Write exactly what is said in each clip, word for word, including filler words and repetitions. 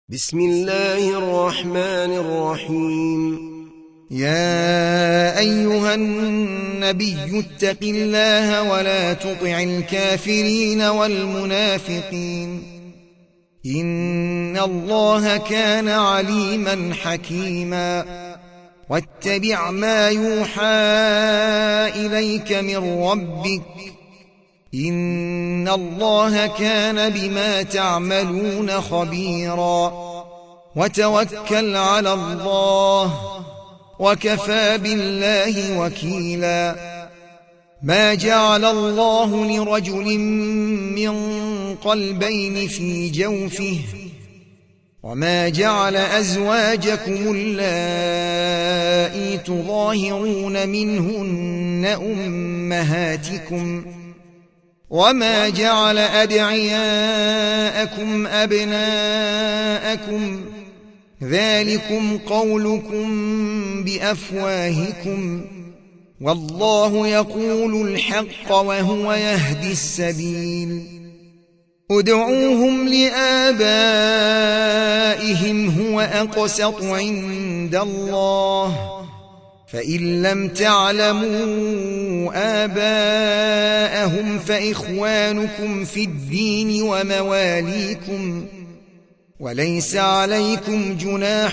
بسم الله الرحمن الرحيم. يا أيها النبي اتق الله ولا تطع الكافرين والمنافقين إن الله كان عليما حكيما. واتبع ما يوحى إليك من ربك إن الله كان بما تعملون خبيرا. وتوكل على الله وكفى بالله وكيلا. ما جعل الله لرجل من قلبين في جوفه وما جعل أزواجكم اللائي تظاهرون منهن أمهاتكم وما جعل أدعياءكم أبناءكم ذلكم قولكم بأفواهكم والله يقول الحق وهو يهدي السبيل. ادعوهم لآبائهم هو أقسط عند الله فإن لم تعلموا آباءهم فإخوانكم في الدين ومواليكم وليس عليكم جناح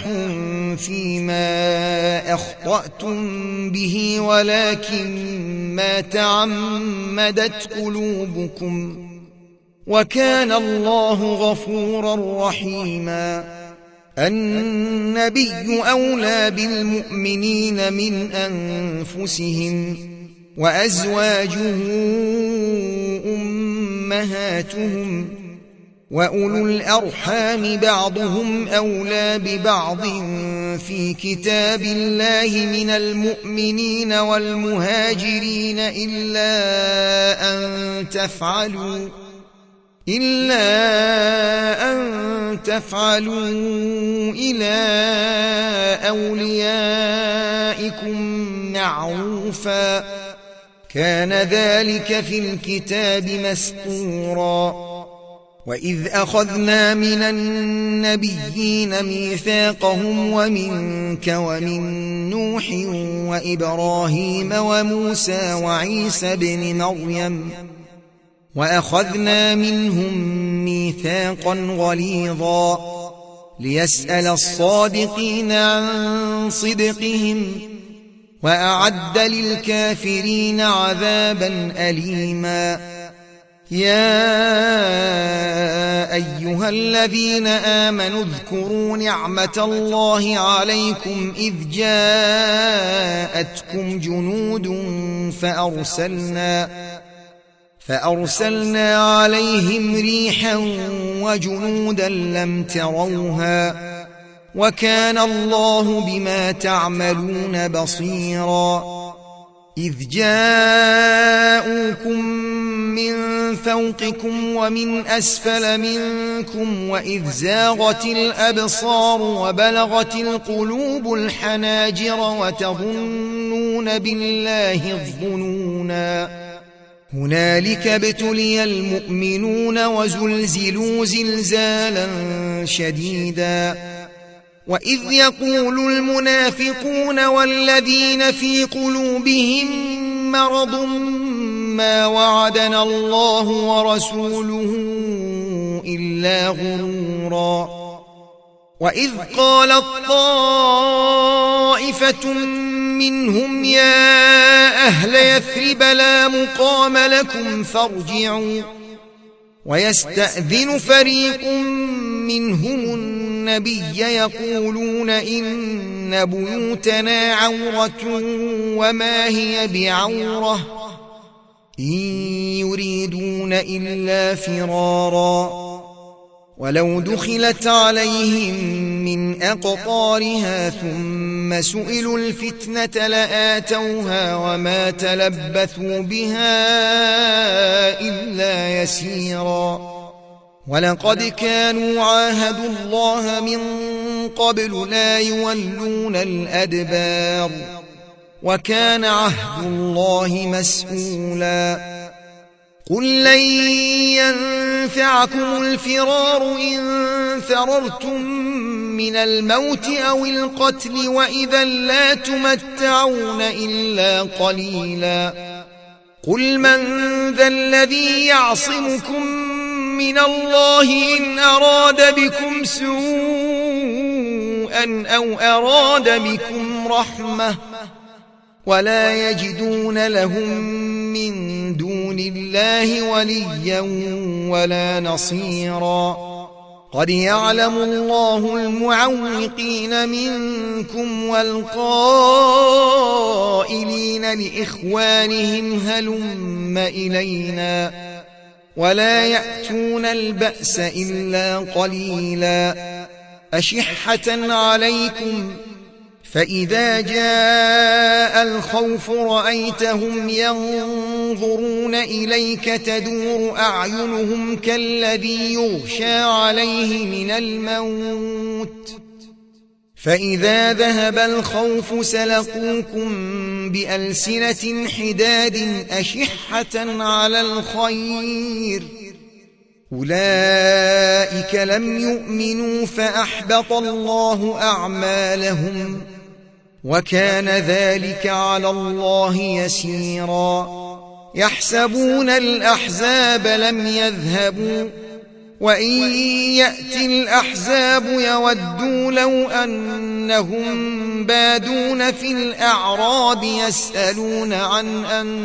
فيما أخطأتم به ولكن ما تعمدت قلوبكم وكان الله غفورا رحيما. النبي أولى بالمؤمنين من أنفسهم وأزواجه أمهاتهم وأولو الأرحام بعضهم أولى ببعض في كتاب الله من المؤمنين والمهاجرين إلا أن تفعلوا إلا أن تفعلوا إلى أوليائكم معروفا كان ذلك في الكتاب مسطورا. وإذ أخذنا من النبيين ميثاقهم ومنك ومن نوح وإبراهيم وموسى وعيسى بن مريم وأخذنا منهم ميثاقا غليظا ليسأل الصادقين عن صدقهم وأعد للكافرين عذابا أليما. يا أيها الذين آمنوا اذكروا نعمة الله عليكم إذ جاءتكم جنود فأرسلنا فأرسلنا عليهم ريحا وجنودا لم تروها وكان الله بما تعملون بصيرا. إذ جاءوكم من فوقكم ومن أسفل منكم وإذ زاغت الأبصار وبلغت القلوب الحناجر وتظنون بالله الظنونا. هنالك ابتلي المؤمنون وزلزلوا زلزالا شديدا. وإذ يقول المنافقون والذين في قلوبهم مرض ما وعدنا الله ورسوله إلا غرورا. وإذ قالت طائفة منهم يا أهل يثرب لا مقام لكم فارجعوا ويستأذن فريق منهم النبي يقولون إن بيوتنا عورة وما هي بعورة إن يريدون إلا فرارا. ولو دخلت عليهم من أقطارها ثم سئلوا الفتنة لآتوها وما تلبثوا بها إلا يسيرا. ولقد كانوا عاهدوا الله من قبل لا يولون الأدبار وكان عهد الله مسئولا. قل لن ينفعكم الفرار إن فررتم من الموت أو القتل وإذا لا تمتعون إلا قليلا قل من ذا الذي يعصمكم من الله إن أراد بكم سوءا أو أراد بكم رحمة ولا يجدون لهم من دون الله وليا ولا نصيرا قد يعلم الله المعوقين منكم والقائلين لإخوانهم هلم إلينا ولا يأتون البأس إلا قليلا أشحة عليكم فإذا جاء الخوف رأيتهم ينظرون إليك تدور أعينهم كالذي يغشى عليه من الموت فإذا ذهب الخوف سلقوكم بألسنة حداد أشحة على الخير أولئك لم يؤمنوا فأحبط الله أعمالهم وكان ذلك على الله يسيرا يحسبون الأحزاب لم يذهبوا وإن يأتي الأحزاب يودوا لو أنهم بادون في الأعراب يسألون عن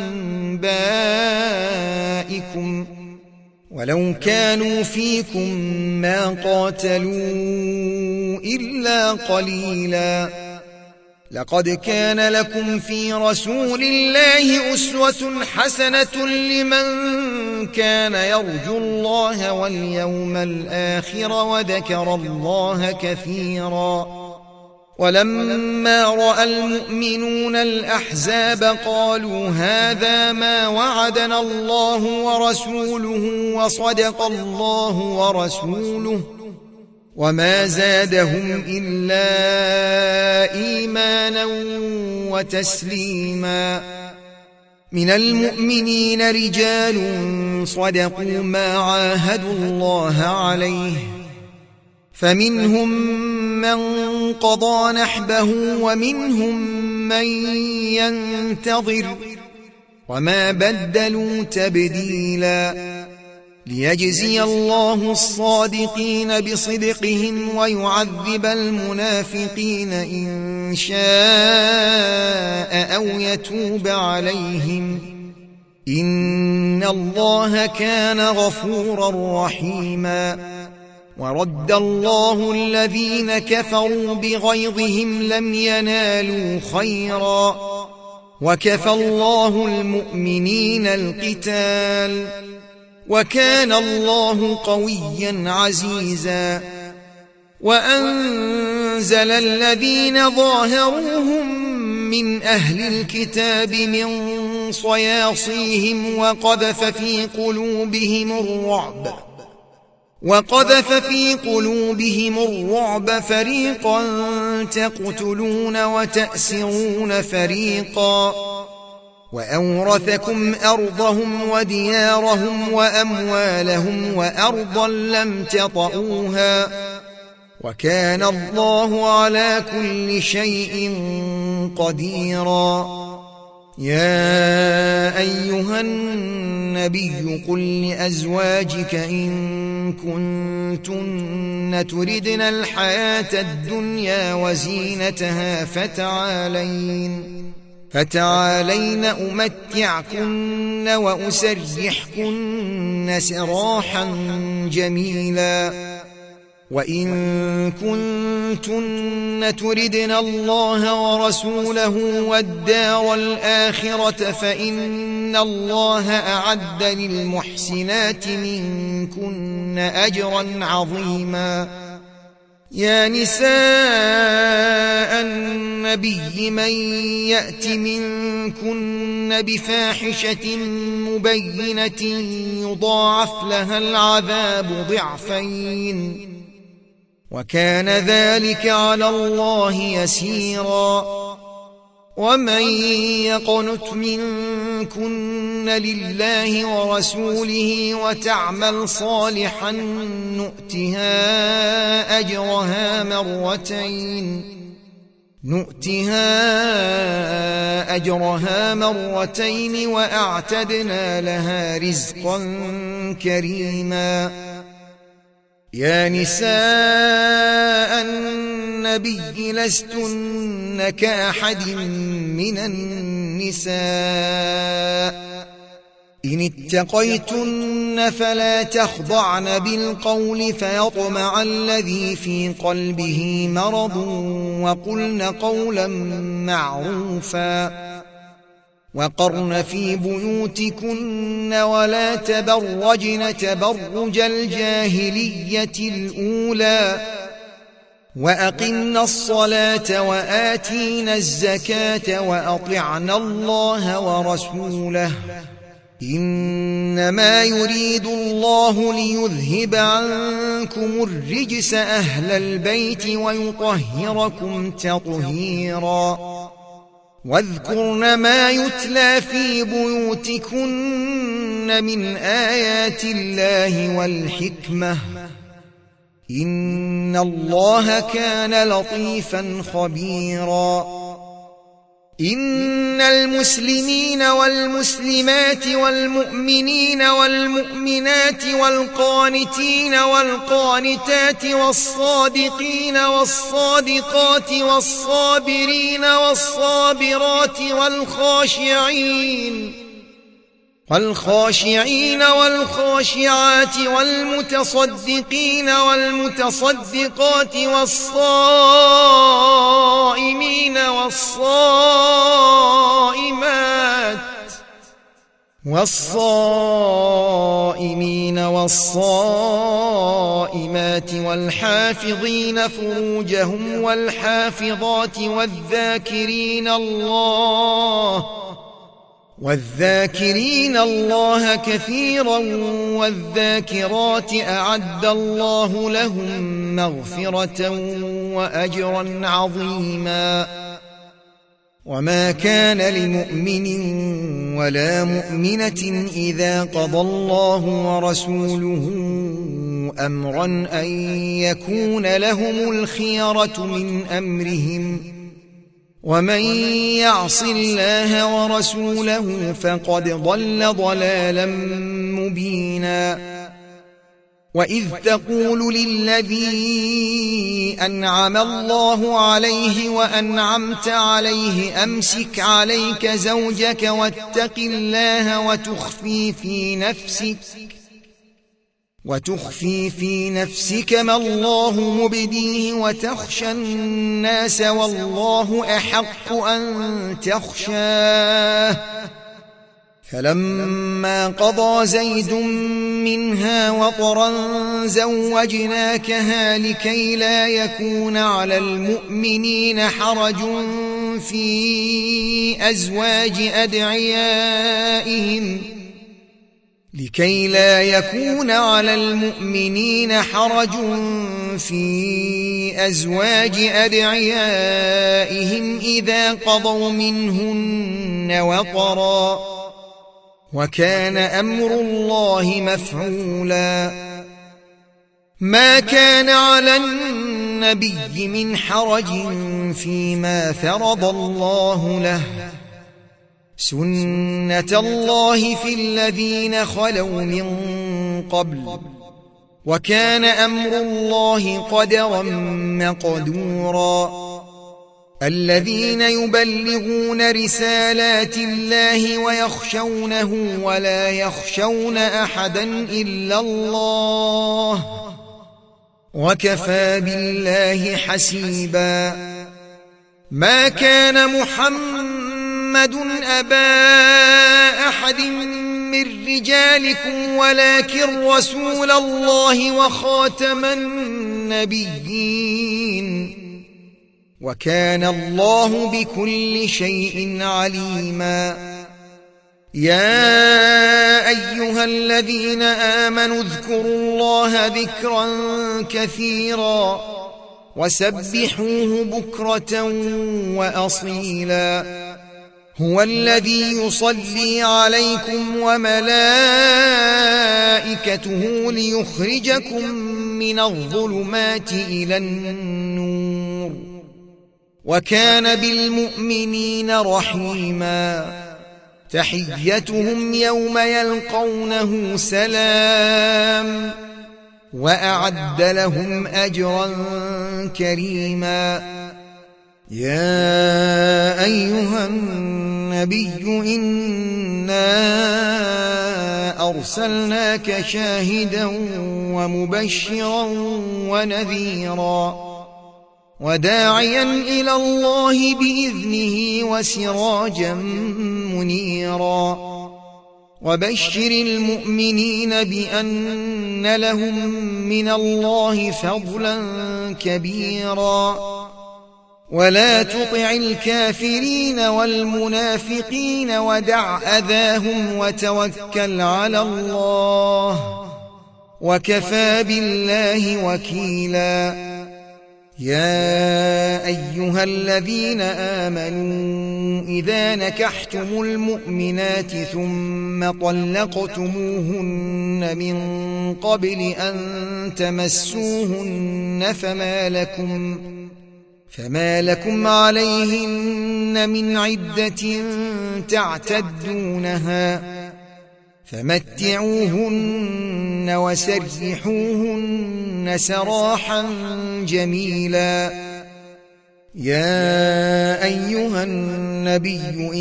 أنبائكم ولو كانوا فيكم ما قاتلوا إلا قليلا لقد كان لكم في رسول الله أسوة حسنة لمن كان يرجو الله واليوم الآخر وذكر الله كثيرا ولما رأى المؤمنون الأحزاب قالوا هذا ما وعدنا الله ورسوله وصدق الله ورسوله وما زادهم إلا إيمانا وتسليما من المؤمنين رجال صدقوا ما عاهدوا الله عليه فمنهم من قضى نحبه ومنهم من ينتظر وما بدلوا تبديلا ليجزي الله الصادقين بصدقهم ويعذب المنافقين إن شاء أو يتوب عليهم إن الله كان غفورا رحيما ورد الله الذين كفروا بغيظهم لم ينالوا خيرا وكفى الله المؤمنين القتال وكان الله قويا عزيزا وأنزل الذين ظاهروهم من أهل الكتاب من صياصيهم وقذف في قلوبهم الرعب وقذف في قلوبهم الرعب فريقا تقتلون وتأسرون فريقا وأورثكم أرضهم وديارهم وأموالهم وأرضا لم تطئوها وكان الله على كل شيء قديرا يا أيها النبي قل لأزواجك إن كنتن تردن الحياة الدنيا وزينتها فتعالين فتعالين أمتعكن وأسرحكن سراحا جميلا وإن كنتن تردن الله ورسوله والدار الآخرة فإن الله أعد للمحسنات منكن أجرا عظيما يا نساء النبي من يأت منكن بفاحشة مبينة يضاعف لها العذاب ضعفين وكان ذلك على الله يسيرا ومن يقنت منكن لله ورسوله وتعمل صالحا نؤتها أجرها مرتين نؤتها أجرها مرتين وأعتدنا لها رزقا كريما. يا نساء النبي لستن كأحد من النساء إن اتقيتن فلا تخضعن بالقول فيطمع الذي في قلبه مرض وقلن قولا معروفا وقرن في بيوتكن ولا تبرجن تبرج الجاهلية الأولى وأقمن الصلاة وآتينا الزكاة وأطعنا الله ورسوله إنما يريد الله ليذهب عنكم الرجس أهل البيت ويطهركم تطهيرا. واذكرن ما يتلى في بيوتكن من آيات الله والحكمة إن الله كان لطيفا خبيرا. إن المسلمين والمسلمات والمؤمنين والمؤمنات والقانتين والقانتات والصادقين والصادقات والصابرين والصابرات والخاشعين والخاشعين والخاشعات والمتصدقين والمتصدقات والصائمين والصائمات والصائمين والصائمات والحافظين فروجهم والحافظات والذاكرين الله والذاكرين الله كثيرا والذاكرات أعد الله لهم مغفرة وأجرا عظيما. وما كان لمؤمن ولا مؤمنة إذا قضى الله ورسوله أمرا أن يكون لهم الخيرة من أمرهم ومن يعص الله ورسوله فقد ضل ضلالا مبينا. وإذ تقول للذي أنعم الله عليه وأنعمت عليه أمسك عليك زوجك واتق الله وتخفي في نفسك وتخفي في نفسك ما الله مبديه وتخشى الناس والله أحق أن تخشاه فلما قضى زيد منها وطرا زوجناكها لكي لا يكون على المؤمنين حرج في أزواج أدعيائهم لكي لا يكون على المؤمنين حرج في أزواج أدعيائهم إذا قضوا منهن وطرا وكان أمر الله مفعولا. ما كان على النبي من حرج فيما فرض الله له سنة الله في الذين خلوا من قبل وكان أمر الله قدرا مقدورا. الذين يبلغون رسالات الله ويخشونه ولا يخشون أحدا إلا الله وكفى بالله حسيبا. ما كان محمد أبا أحد من رجالكم ولكن رسول الله وخاتم النبيين وكان الله بكل شيء عليما. يا أيها الذين آمنوا اذكروا الله ذكرا كثيرا وسبحوه بكرة وأصيلا هو الذي يصلي عليكم وملائكته ليخرجكم من الظلمات إلى النور وكان بالمؤمنين رحيما تحيتهم يوم يلقونه سلام وأعد لهم أجرا كريما يا أيها النبي إنا أرسلناك شاهدا ومبشرا ونذيرا وداعيا إلى الله بإذنه وسراجا منيرا وبشر المؤمنين بأن لهم من الله فضلا كبيرا ولا تطع الكافرين والمنافقين ودع أذاهم وتوكل على الله وكفى بالله وكيلا يا أيها الذين آمنوا إذا نكحتم المؤمنات ثم طلقتموهن من قبل أن تمسوهن فما لكم فما لكم عليهن من عدة تعتدونها فمتعوهن وسرحوهن سراحا جميلا يا أيها النبي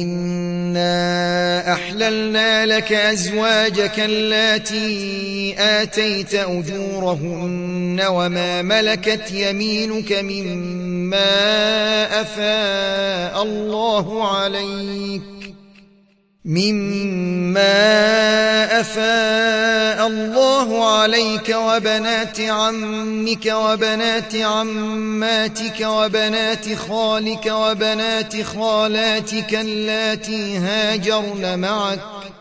إنا أحللنا لك أزواجك اللاتي آتيت أجورهن وما ملكت يمينك مما أفاء الله عليك مما أفاء الله عليك وبنات عمك وبنات عماتك وبنات خالك وبنات خالاتك اللاتي هاجرن معك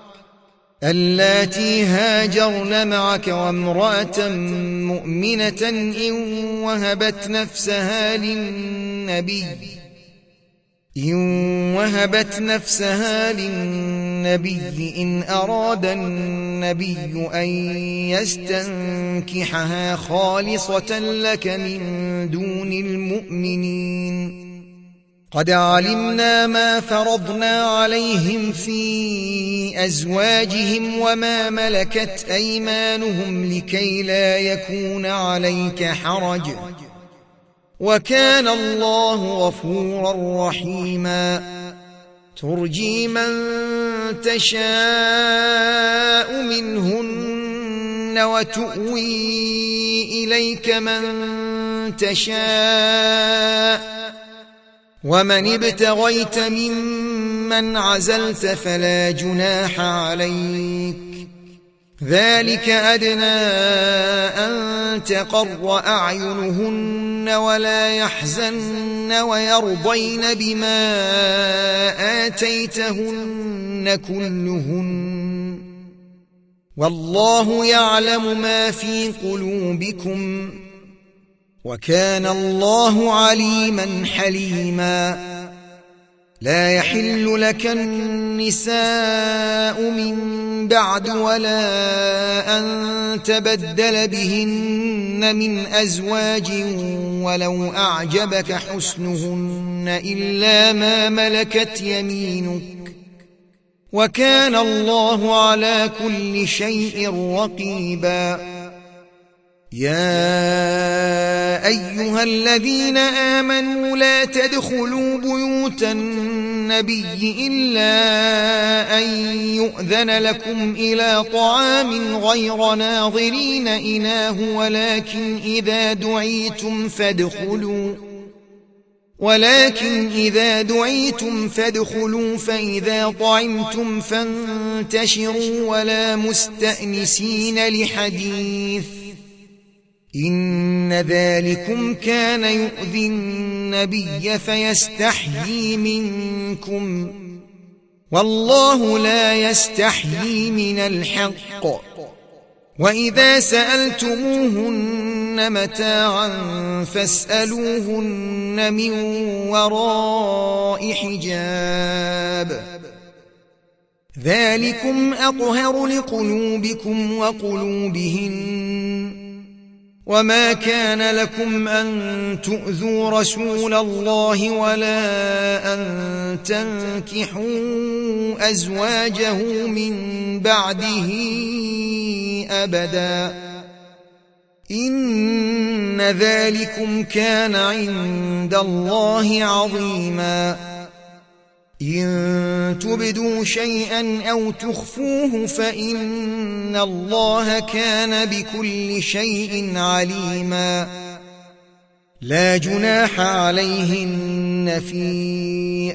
اللاتي هاجرن معك وامرأة مؤمنة إن وهبت نفسها للنبي إن وهبت نفسها للنبي إن أراد النبي أن يستنكحها خالصة لك من دون المؤمنين قد علمنا ما فرضنا عليهم في أزواجهم وما ملكت أيمانهم لكي لا يكون عليك حرج وكان الله غفورا رحيما ترجي من تشاء منهن وتؤوي إليك من تشاء ومن ابتغيت ممن عزلت فلا جناح عليك ذلك أدنى أن تقر أعينهن ولا يحزن ويرضين بما آتيتهن كلهن والله يعلم ما في قلوبكم وكان الله عليما حليما لا يحل لك النساء من بعد ولا أن تبدل بهن من أزواج ولو أعجبك حسنهن إلا ما ملكت يمينك وكان الله على كل شيء رقيبا يا أيها الذين آمنوا لا تدخلوا بيوت النبي إلا أن يؤذن لكم إلى طعام غير ناظرين إناه ولكن إذا دعيتم فادخلوا ولكن إذا دعيتم فادخلوا فإذا طعمتم فانتشروا ولا مستأنسين لحديث إن ذلكم كان يؤذي النبي فيستحيي منكم والله لا يستحيي من الحق وإذا سألتموهن متاعا فاسألوهن من وراء حجاب ذلكم أطهر لقلوبكم وقلوبهن وما كان لكم أن تؤذوا رسول الله ولا أن تنكحوا أزواجه من بعده أبدا إن ذلكم كان عند الله عظيما إن تبدوا شيئا أو تخفوه فإن الله كان بكل شيء عليما لا جناح عليهن في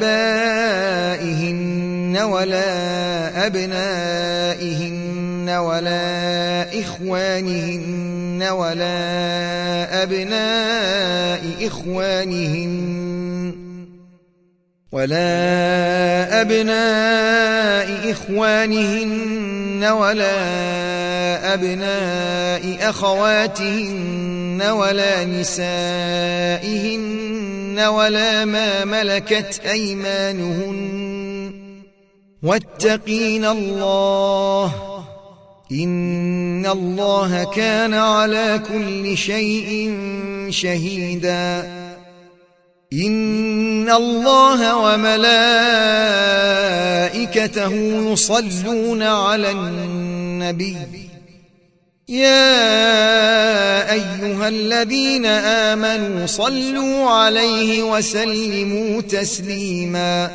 آبائهن ولا أبنائهن ولا إخوانهن ولا أبناء إخوانهن ولا أبناء إخوانهن ولا أبناء أخواتهن ولا نسائهن ولا ما ملكت أيمانهن واتقين الله إن الله كان على كل شيء شهيدا إن الله وملائكته يصلون على النبي يا أيها الذين آمنوا صلوا عليه وسلموا تسليما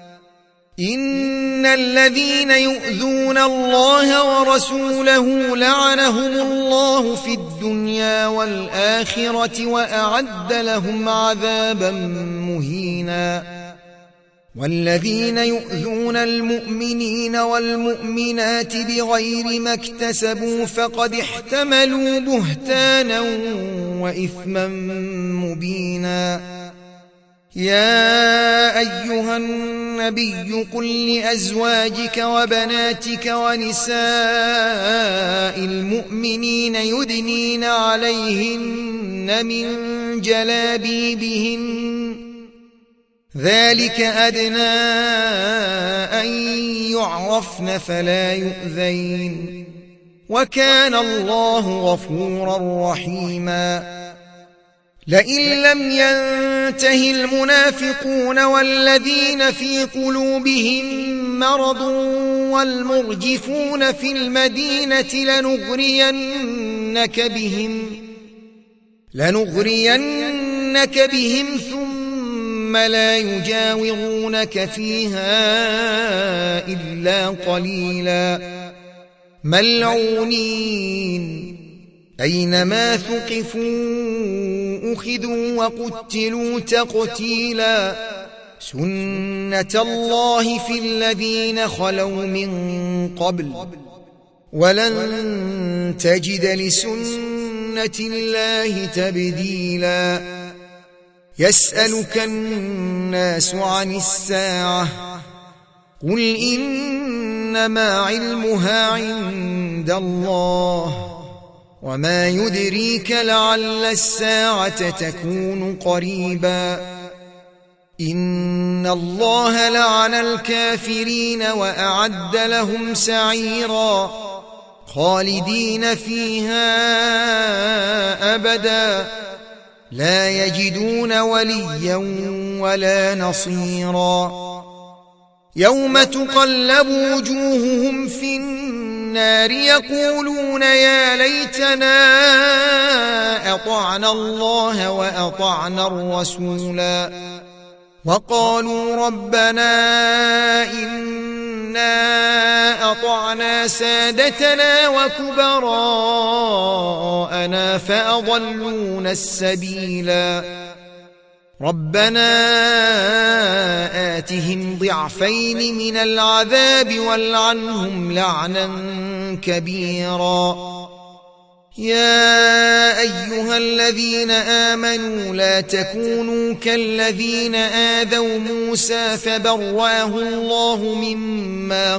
إن الذين يؤذون الله ورسوله لعنهم الله في الدنيا والآخرة وأعد لهم عذابا مهينا والذين يؤذون المؤمنين والمؤمنات بغير ما اكتسبوا فقد احتملوا بهتانا وإثما مبينا يا أيها النبي قل لأزواجك وبناتك ونساء المؤمنين يدنين عليهن من جلابيبهن ذلك أدنى أن يعرفن فلا يؤذين وكان الله غفورا رحيما لئن لم ينته المنافقون والذين في قلوبهم مرض والمرجفون في المدينة لنغرينك بهم لنغرينك بهم ثم لا يجاورونك فيها إلا قليلا ملعونين أينما ثقفوا أخذوا وقتلوا تقتيلا سنة الله في الذين خلوا من قبل ولن تجد لسنة الله تبديلا يسألك الناس عن الساعة قل إنما علمها عند الله وما يدريك لعل الساعة تكون قريبا إن الله لعن الكافرين وأعد لهم سعيرا خالدين فيها أبدا لا يجدون وليا ولا نصيرا يوم تقلب وجوههم في النار يقولون يا ليتنا أطعنا الله وأطعنا الرسولا وقالوا ربنا إنا أطعنا سادتنا وكبراءنا فأضلونا السبيلا ربنا آتهم ضعفين من العذاب والعنهم لعنا كبيرا يا أيها الذين آمنوا لا تكونوا كالذين آذوا موسى فبرأه الله مما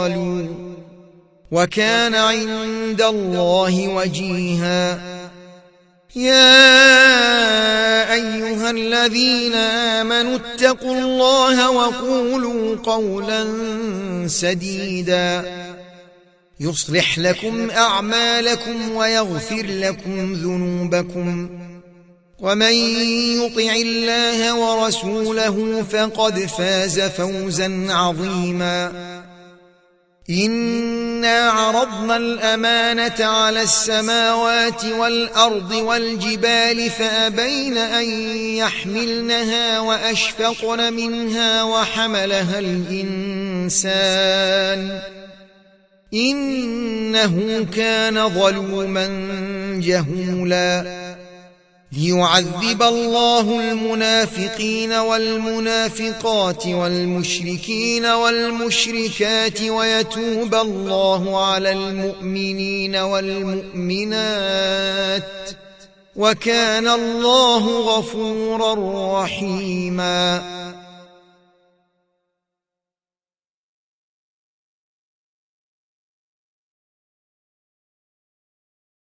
قالوا وكان عند الله وجيها يا أيها الذين آمنوا اتقوا الله وقولوا قولا سديدا يصلح لكم أعمالكم ويغفر لكم ذنوبكم ومن يطع الله ورسوله فقد فاز فوزا عظيما إنا عرضنا الأمانة على السماوات والأرض والجبال فأبين أن يحملنها وأشفقن منها وحملها الإنسان إنه كان ظلوما جهولا ليعذب الله المنافقين والمنافقات والمشركين والمشركات ويتوب الله على المؤمنين والمؤمنات وكان الله غفورا رحيما